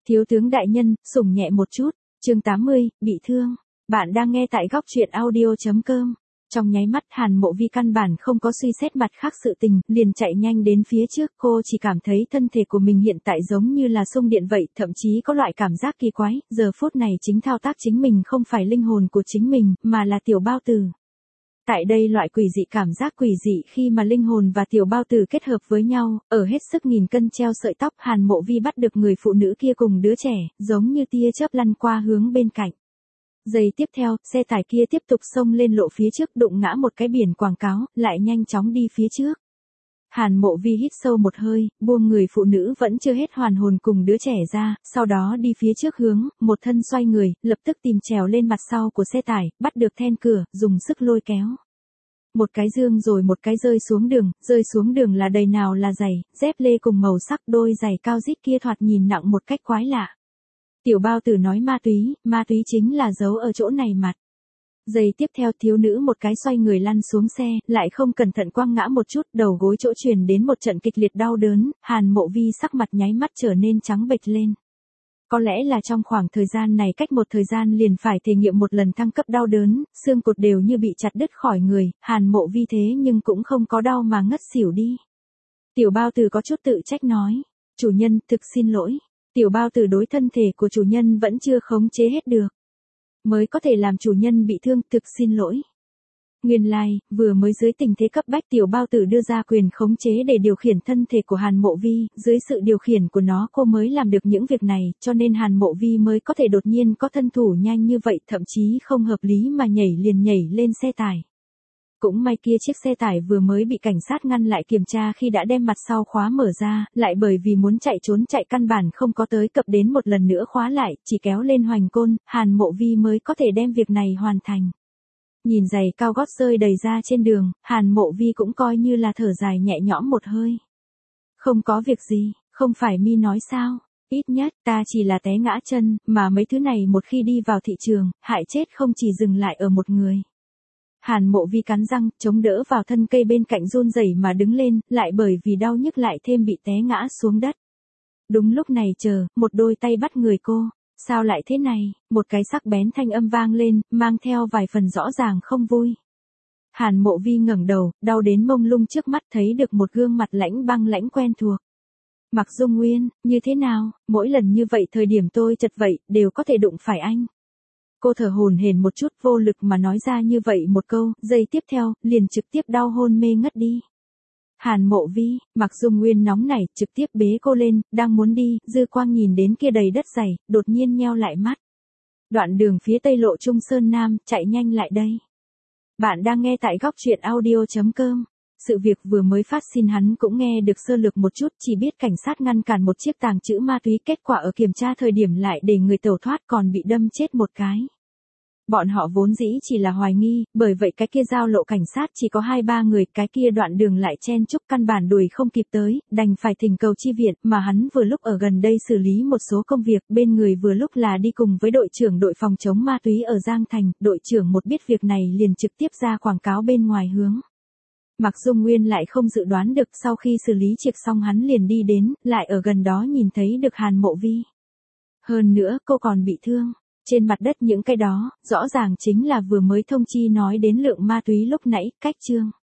Thiếu tướng đại nhân, sủng nhẹ một chút. Chương 80, bị thương. Bạn đang nghe tại góc truyện audio.com. Trong nháy mắt Hàn Mộ Vi căn bản không có suy xét mặt khác sự tình, liền chạy nhanh đến phía trước, cô chỉ cảm thấy thân thể của mình hiện tại giống như là xung điện vậy, thậm chí có loại cảm giác kỳ quái, giờ phút này chính thao tác chính mình không phải linh hồn của chính mình, mà là tiểu bao tử. Tại đây loại quỷ dị cảm giác quỷ dị khi mà linh hồn và tiểu bao tử kết hợp với nhau, ở hết sức nghìn cân treo sợi tóc, Hàn Mộ Vi bắt được người phụ nữ kia cùng đứa trẻ, giống như tia chớp lăn qua hướng bên cạnh. Giây tiếp theo, xe tải kia tiếp tục xông lên lộ phía trước, đụng ngã một cái biển quảng cáo, lại nhanh chóng đi phía trước. Hàn Mộ Vi hít sâu một hơi, buông người phụ nữ vẫn chưa hết hoàn hồn cùng đứa trẻ ra, sau đó đi phía trước hướng, một thân xoay người, lập tức tìm trèo lên mặt sau của xe tải, bắt được then cửa, dùng sức lôi kéo. Một cái dương rồi một cái rơi xuống đường là đầy nào là giày, dép lê cùng màu sắc, đôi giày cao rít kia thoạt nhìn nặng một cách quái lạ. Tiểu bao tử nói ma túy chính là giấu ở chỗ này mặt. Giây tiếp theo thiếu nữ một cái xoay người lăn xuống xe, lại không cẩn thận quăng ngã một chút, đầu gối chỗ truyền đến một trận kịch liệt đau đớn, Hàn Mộ Vi sắc mặt nháy mắt trở nên trắng bệch lên. Có lẽ là trong khoảng thời gian này cách một thời gian liền phải thể nghiệm một lần thăng cấp đau đớn, xương cột đều như bị chặt đứt khỏi người, Hàn Mộ Vi thế nhưng cũng không có đau mà ngất xỉu đi. Tiểu bao tử có chút tự trách nói, chủ nhân, thực xin lỗi. Tiểu bao tử đối thân thể của chủ nhân vẫn chưa khống chế hết được. Mới có thể làm chủ nhân bị thương, thực xin lỗi. Nguyên lai, vừa mới dưới tình thế cấp bách tiểu bao tử đưa ra quyền khống chế để điều khiển thân thể của Hàn Mộ Vi, dưới sự điều khiển của nó cô mới làm được những việc này, cho nên Hàn Mộ Vi mới có thể đột nhiên có thân thủ nhanh như vậy, thậm chí không hợp lý mà nhảy lên xe tải. Cũng may kia chiếc xe tải vừa mới bị cảnh sát ngăn lại kiểm tra khi đã đem mặt sau khóa mở ra, lại bởi vì muốn chạy trốn chạy căn bản không có tới cập đến một lần nữa khóa lại, chỉ kéo lên hoành côn, Hàn Mộ Vi mới có thể đem việc này hoàn thành. Nhìn giày cao gót rơi đầy ra trên đường, Hàn Mộ Vi cũng coi như là thở dài nhẹ nhõm một hơi. Không có việc gì, không phải mi nói sao, ít nhất ta chỉ là té ngã chân, mà mấy thứ này một khi đi vào thị trường, hại chết không chỉ dừng lại ở một người. Hàn Mộ Vi cắn răng, chống đỡ vào thân cây bên cạnh run rẩy mà đứng lên, lại bởi vì đau nhức lại thêm bị té ngã xuống đất. Đúng lúc này một đôi tay bắt người cô. Sao lại thế này? Một cái sắc bén thanh âm vang lên, mang theo vài phần rõ ràng không vui. Hàn Mộ Vi ngẩng đầu, đau đến mông lung trước mắt thấy được một gương mặt lãnh quen thuộc. Mạc Dung Nguyên, như thế nào? Mỗi lần như vậy thời điểm tôi chật vậy, đều có thể đụng phải anh. Cô thở hổn hển một chút vô lực mà nói ra như vậy một câu, giây tiếp theo, liền trực tiếp đau hôn mê ngất đi. Hàn Mộ Vi, Mạc Dung Nguyên nóng nảy, trực tiếp bế cô lên, đang muốn đi, dư quang nhìn đến kia đầy đất dày, đột nhiên nheo lại mắt. Đoạn đường phía tây lộ Trung Sơn Nam, chạy nhanh lại đây. Bạn đang nghe tại góc truyện audio.com. Sự việc vừa mới phát sinh hắn cũng nghe được sơ lược một chút, chỉ biết cảnh sát ngăn cản một chiếc tàng trữ ma túy, kết quả ở kiểm tra thời điểm lại để người tẩu thoát còn bị đâm chết một cái. Bọn họ vốn dĩ chỉ là hoài nghi, bởi vậy cái kia giao lộ cảnh sát chỉ có 2-3 người, cái kia đoạn đường lại chen chúc căn bản đuổi không kịp tới, đành phải thỉnh cầu chi viện, mà hắn vừa lúc ở gần đây xử lý một số công việc, bên người vừa lúc là đi cùng với đội trưởng đội phòng chống ma túy ở Giang Thành, đội trưởng một biết việc này liền trực tiếp ra quảng cáo bên ngoài hướng. Mạc Dung Nguyên lại không dự đoán được sau khi xử lý triệt xong hắn liền đi đến, lại ở gần đó nhìn thấy được Hàn Mộ Vi. Hơn nữa cô còn bị thương. Trên mặt đất những cái đó, rõ ràng chính là vừa mới thông chi nói đến lượng ma túy lúc nãy, cách chương.